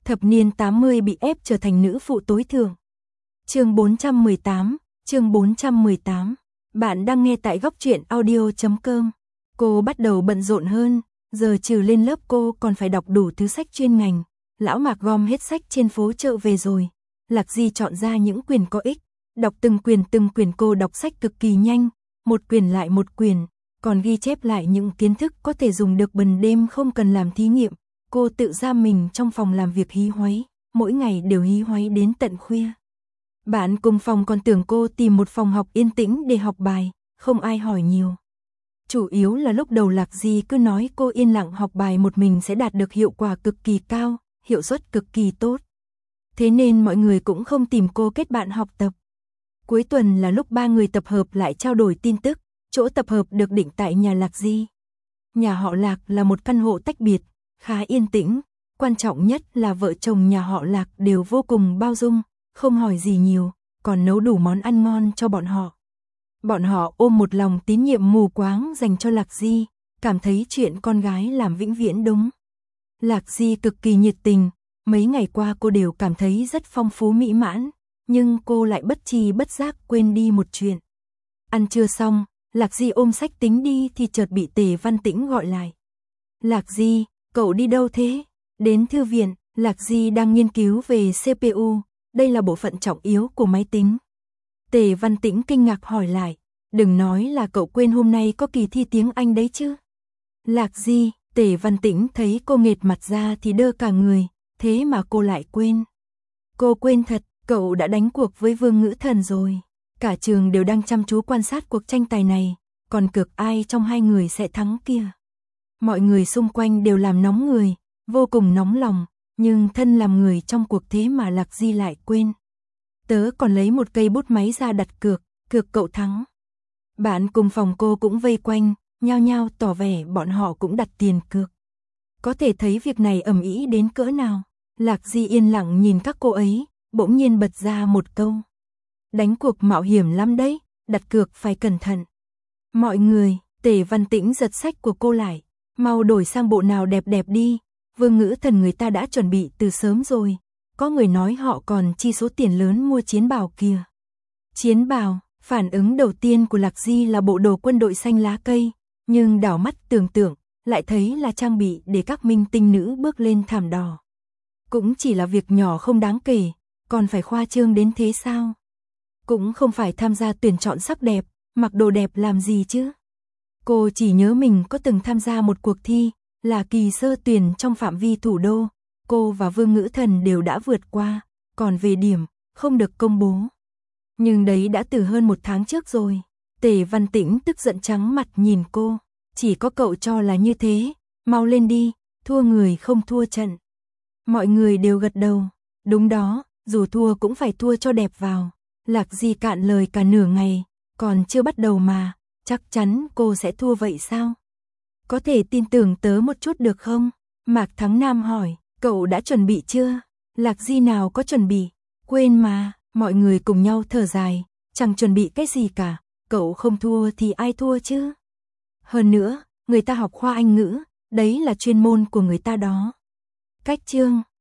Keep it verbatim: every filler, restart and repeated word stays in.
thập niên tám mươi bị ép trở thành nữ phụ tối thượng. Chương bốn trăm mười tám, chương bốn trăm mười tám. Bạn đang nghe tại góc truyện audio chấm com. Cô bắt đầu bận rộn hơn, giờ trừ lên lớp cô còn phải đọc đủ thứ sách chuyên ngành. Lão Mạc gom hết sách trên phố chợ về rồi. Lạc Di chọn ra những quyển có ích, đọc từng quyển từng quyển. Cô đọc sách cực kỳ nhanh, một quyển lại một quyển, còn ghi chép lại những kiến thức có thể dùng được ban đêm không cần làm thí nghiệm. Cô tự giam mình trong phòng làm việc hí hoáy, mỗi ngày đều hí hoáy đến tận khuya. Bạn cùng phòng còn tưởng cô tìm một phòng học yên tĩnh để học bài, không ai hỏi nhiều. Chủ yếu là lúc đầu Lạc Di cứ nói cô yên lặng học bài một mình sẽ đạt được hiệu quả cực kỳ cao, hiệu suất cực kỳ tốt. Thế nên mọi người cũng không tìm cô kết bạn học tập. Cuối tuần là lúc ba người tập hợp lại trao đổi tin tức, chỗ tập hợp được định tại nhà Lạc Di. Nhà họ Lạc là một căn hộ tách biệt, khá yên tĩnh, quan trọng nhất là vợ chồng nhà họ Lạc đều vô cùng bao dung, không hỏi gì nhiều, còn nấu đủ món ăn ngon cho bọn họ. Bọn họ ôm một lòng tín nhiệm mù quáng dành cho Lạc Di, cảm thấy chuyện con gái làm vĩnh viễn đúng. Lạc Di cực kỳ nhiệt tình, mấy ngày qua cô đều cảm thấy rất phong phú mỹ mãn, nhưng cô lại bất tri bất giác quên đi một chuyện. Ăn trưa xong, Lạc Di ôm sách tính đi thì chợt bị Tề Văn Tĩnh gọi lại. Lạc Di, cậu đi đâu thế? Đến thư viện. Lạc Di đang nghiên cứu về xê pê u, đây là bộ phận trọng yếu của máy tính. Tề Văn Tĩnh kinh ngạc hỏi lại, đừng nói là cậu quên hôm nay có kỳ thi tiếng Anh đấy chứ. Lạc Di, Tề Văn Tĩnh thấy cô nghệt mặt ra thì đơ cả người, thế mà cô lại quên. Cô quên thật, cậu đã đánh cuộc với Vương Ngữ Thần rồi. Cả trường đều đang chăm chú quan sát cuộc tranh tài này, còn cược ai trong hai người sẽ thắng kia. Mọi người xung quanh đều làm nóng người, vô cùng nóng lòng, nhưng thân làm người trong cuộc thế mà Lạc Di lại quên. Tớ còn lấy một cây bút máy ra đặt cược, cược cậu thắng. Bạn cùng phòng cô cũng vây quanh, nhao nhao tỏ vẻ bọn họ cũng đặt tiền cược. Có thể thấy việc này ầm ĩ đến cỡ nào. Lạc Di yên lặng nhìn các cô ấy, bỗng nhiên bật ra một câu. Đánh cuộc mạo hiểm lắm đấy, đặt cược phải cẩn thận. Mọi người, Tề Văn Tĩnh giật sách của cô lại, mau đổi sang bộ nào đẹp đẹp đi. Vương Ngữ Thần người ta đã chuẩn bị từ sớm rồi, có người nói họ còn chi số tiền lớn mua chiến bào kia. Chiến bào, phản ứng đầu tiên của Lạc Di là bộ đồ quân đội xanh lá cây, nhưng đảo mắt tưởng tượng, lại thấy là trang bị để các minh tinh nữ bước lên thảm đỏ. Cũng chỉ là việc nhỏ không đáng kể, còn phải khoa trương đến thế sao? Cũng không phải tham gia tuyển chọn sắc đẹp, mặc đồ đẹp làm gì chứ? Cô chỉ nhớ mình có từng tham gia một cuộc thi, là kỳ sơ tuyển trong phạm vi thủ đô, cô và Vương Ngữ Thần đều đã vượt qua, còn về điểm, không được công bố. Nhưng đấy đã từ hơn một tháng trước rồi. Tề Văn Tĩnh tức giận trắng mặt nhìn cô, chỉ có cậu cho là như thế, mau lên đi, thua người không thua trận. Mọi người đều gật đầu, đúng đó, dù thua cũng phải thua cho đẹp vào. Lạc Di cạn lời cả nửa ngày, còn chưa bắt đầu mà, chắc chắn cô sẽ thua vậy sao? Có thể tin tưởng tớ một chút được không? Mạc Thắng Nam hỏi, cậu đã chuẩn bị chưa? Lạc Di nào có chuẩn bị, quên mà. Mọi người cùng nhau thở dài, chẳng chuẩn bị cái gì cả, cậu không thua thì ai thua chứ? Hơn nữa, người ta học khoa Anh ngữ, đấy là chuyên môn của người ta đó. Cách chương